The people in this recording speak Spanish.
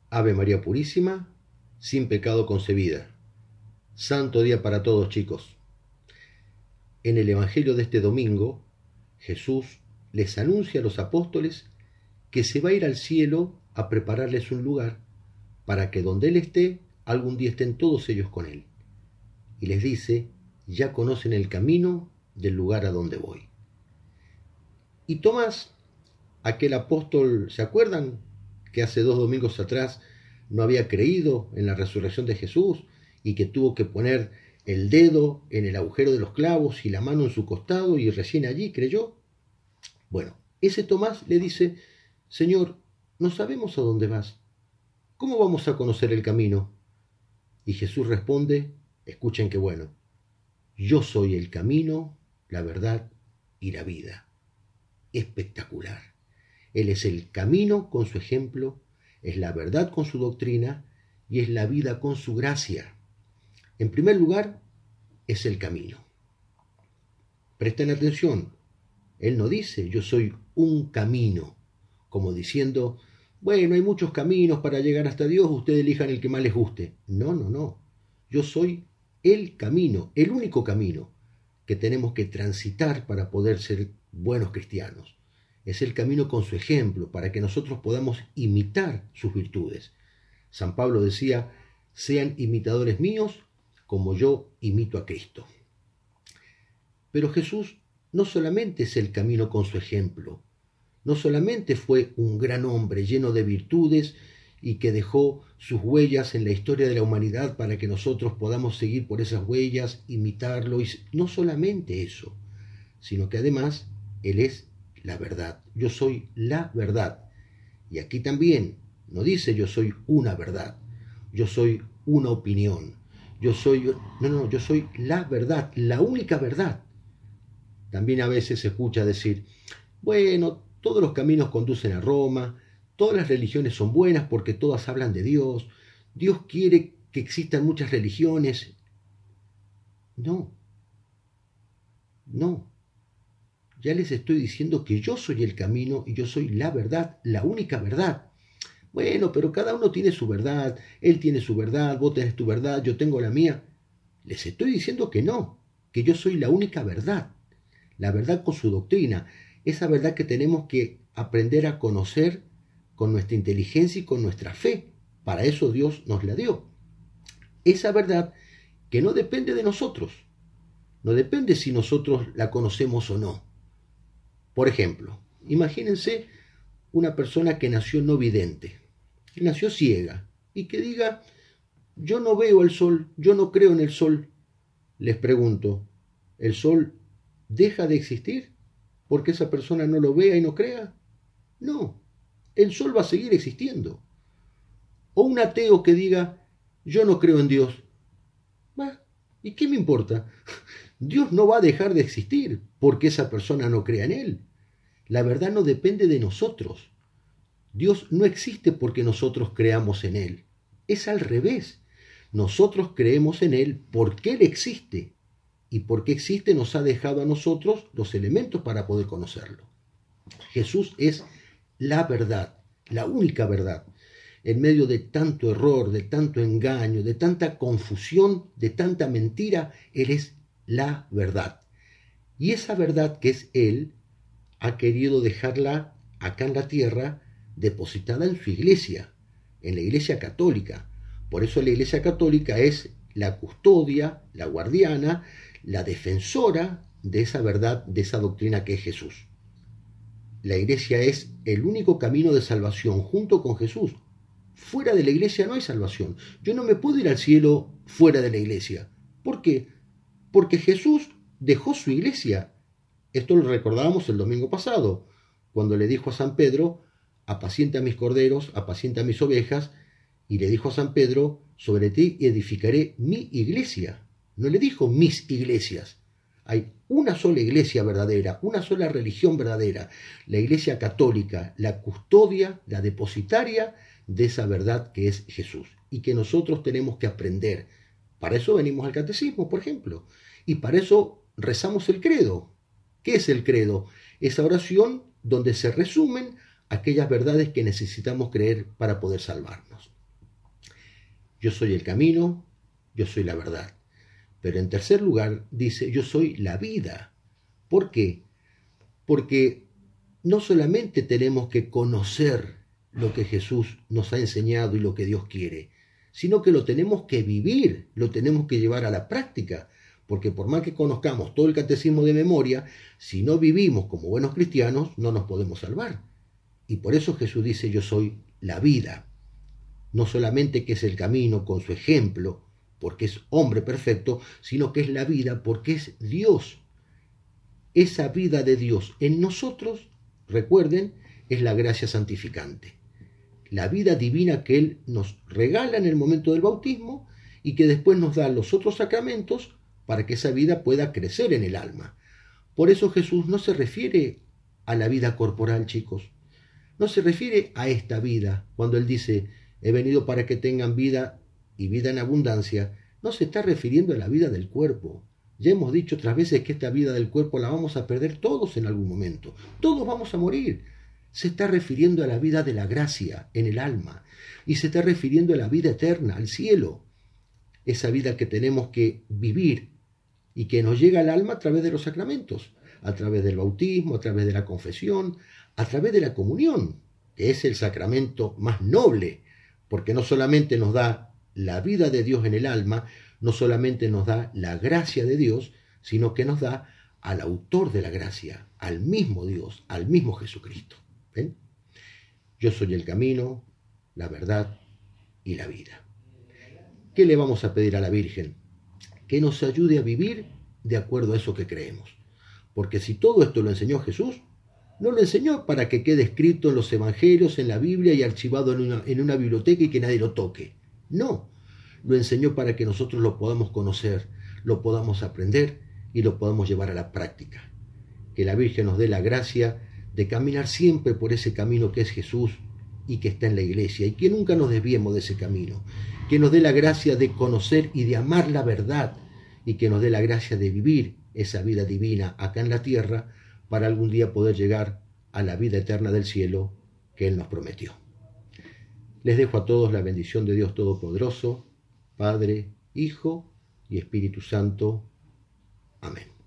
Ave María Purísima, sin pecado concebida. Santo día para todos, chicos. En el Evangelio de este domingo, Jesús les anuncia a los apóstoles que se va a ir al cielo a prepararles un lugar para que donde Él esté, algún día estén todos ellos con Él. Y les dice, ya conocen el camino del lugar a donde voy. Y Tomás, aquel apóstol, ¿se acuerdan? Que hace 2 domingos atrás no había creído en la resurrección de Jesús y que tuvo que poner el dedo en el agujero de los clavos y la mano en su costado y recién allí creyó. Bueno, ese Tomás le dice, Señor, no sabemos a dónde vas. ¿Cómo vamos a conocer el camino? Y Jesús responde, escuchen qué bueno, yo soy el camino, la verdad y la vida. Espectacular. Él es el camino con su ejemplo, es la verdad con su doctrina y es la vida con su gracia. En primer lugar, es el camino. Presten atención, Él no dice yo soy un camino, como diciendo, bueno, hay muchos caminos para llegar hasta Dios, ustedes elijan el que más les guste. No. Yo soy el camino, el único camino que tenemos que transitar para poder ser buenos cristianos. Es el camino con su ejemplo, para que nosotros podamos imitar sus virtudes. San Pablo decía, sean imitadores míos como yo imito a Cristo. Pero Jesús no solamente es el camino con su ejemplo, no solamente fue un gran hombre lleno de virtudes y que dejó sus huellas en la historia de la humanidad para que nosotros podamos seguir por esas huellas, imitarlo, y no solamente eso, sino que además Él es la verdad. Yo soy la verdad. Y aquí también no dice yo soy una verdad, yo soy una opinión, yo soy la verdad, la única verdad. También a veces se escucha decir, bueno, todos los caminos conducen a Roma, todas las religiones son buenas porque todas hablan de Dios, Dios quiere que existan muchas religiones. No. Ya les estoy diciendo que yo soy el camino y yo soy la verdad, la única verdad. Bueno, pero cada uno tiene su verdad, él tiene su verdad, vos tenés tu verdad, yo tengo la mía. Les estoy diciendo que no, que yo soy la única verdad, la verdad con su doctrina, esa verdad que tenemos que aprender a conocer con nuestra inteligencia y con nuestra fe. Para eso Dios nos la dio. Esa verdad que no depende de nosotros, no depende si nosotros la conocemos o no. Por ejemplo, imagínense una persona que nació no vidente, que nació ciega y que diga, yo no veo el sol, yo no creo en el sol. Les pregunto, ¿el sol deja de existir porque esa persona no lo vea y no crea? No, el sol va a seguir existiendo. O un ateo que diga, yo no creo en Dios. ¿Y qué me importa? Dios no va a dejar de existir porque esa persona no crea en Él. La verdad no depende de nosotros. Dios no existe porque nosotros creamos en Él. Es al revés. Nosotros creemos en Él porque Él existe. Y porque existe nos ha dejado a nosotros los elementos para poder conocerlo. Jesús es la verdad, la única verdad. En medio de tanto error, de tanto engaño, de tanta confusión, de tanta mentira, Él es la verdad. Y esa verdad que es Él, ha querido dejarla acá en la tierra, depositada en su iglesia, en la iglesia católica. Por eso la iglesia católica es la custodia, la guardiana, la defensora de esa verdad, de esa doctrina que es Jesús. La iglesia es el único camino de salvación junto con Jesús. Fuera de la iglesia no hay salvación. Yo no me puedo ir al cielo fuera de la iglesia. ¿Por qué? Porque Jesús dejó su iglesia. Esto lo recordábamos el domingo pasado, cuando le dijo a San Pedro, apacienta mis corderos, apacienta mis ovejas, y le dijo a San Pedro, sobre ti edificaré mi iglesia. No le dijo mis iglesias. Hay una sola iglesia verdadera, una sola religión verdadera, la iglesia católica, la custodia, la depositaria de esa verdad que es Jesús y que nosotros tenemos que aprender. Para eso venimos al catecismo, por ejemplo, y para eso rezamos el credo. ¿Qué es el credo? Esa oración donde se resumen aquellas verdades que necesitamos creer para poder salvarnos. yo soy el camino, yo soy la verdad. Pero en tercer lugar dice, yo soy la vida. ¿Por qué? Porque no solamente tenemos que conocer lo que Jesús nos ha enseñado y lo que Dios quiere, sino que lo tenemos que vivir, lo tenemos que llevar a la práctica, porque por más que conozcamos todo el catecismo de memoria, si no vivimos como buenos cristianos, no nos podemos salvar. Y por eso Jesús dice, yo soy la vida. No solamente que es el camino con su ejemplo, porque es hombre perfecto, sino que es la vida porque es Dios. Esa vida de Dios en nosotros, recuerden, es la gracia santificante. La vida divina que Él nos regala en el momento del bautismo y que después nos da los otros sacramentos para que esa vida pueda crecer en el alma. Por eso Jesús no se refiere a la vida corporal, chicos. No se refiere a esta vida. Cuando Él dice, he venido para que tengan vida y vida en abundancia, no se está refiriendo a la vida del cuerpo. Ya hemos dicho otras veces que esta vida del cuerpo la vamos a perder todos en algún momento. Todos vamos a morir. Se está refiriendo a la vida de la gracia en el alma. Y se está refiriendo a la vida eterna, al cielo. Esa vida que tenemos que vivir y que nos llega al alma a través de los sacramentos, a través del bautismo, a través de la confesión, a través de la comunión, que es el sacramento más noble, porque no solamente nos da la vida de Dios en el alma, no solamente nos da la gracia de Dios, sino que nos da al autor de la gracia, al mismo Dios, al mismo Jesucristo. ¿Ven? Yo soy el camino, la verdad y la vida. ¿Qué le vamos a pedir a la Virgen? Que nos ayude a vivir de acuerdo a eso que creemos. Porque si todo esto lo enseñó Jesús, no lo enseñó para que quede escrito en los evangelios, en la Biblia y archivado en una biblioteca y que nadie lo toque. No, lo enseñó para que nosotros lo podamos conocer, lo podamos aprender y lo podamos llevar a la práctica. Que la Virgen nos dé la gracia de caminar siempre por ese camino que es Jesús y que está en la iglesia, y que nunca nos desviemos de ese camino. Que nos dé la gracia de conocer y de amar la verdad, y que nos dé la gracia de vivir esa vida divina acá en la tierra, para algún día poder llegar a la vida eterna del cielo que Él nos prometió. Les dejo a todos la bendición de Dios Todopoderoso, Padre, Hijo y Espíritu Santo. Amén.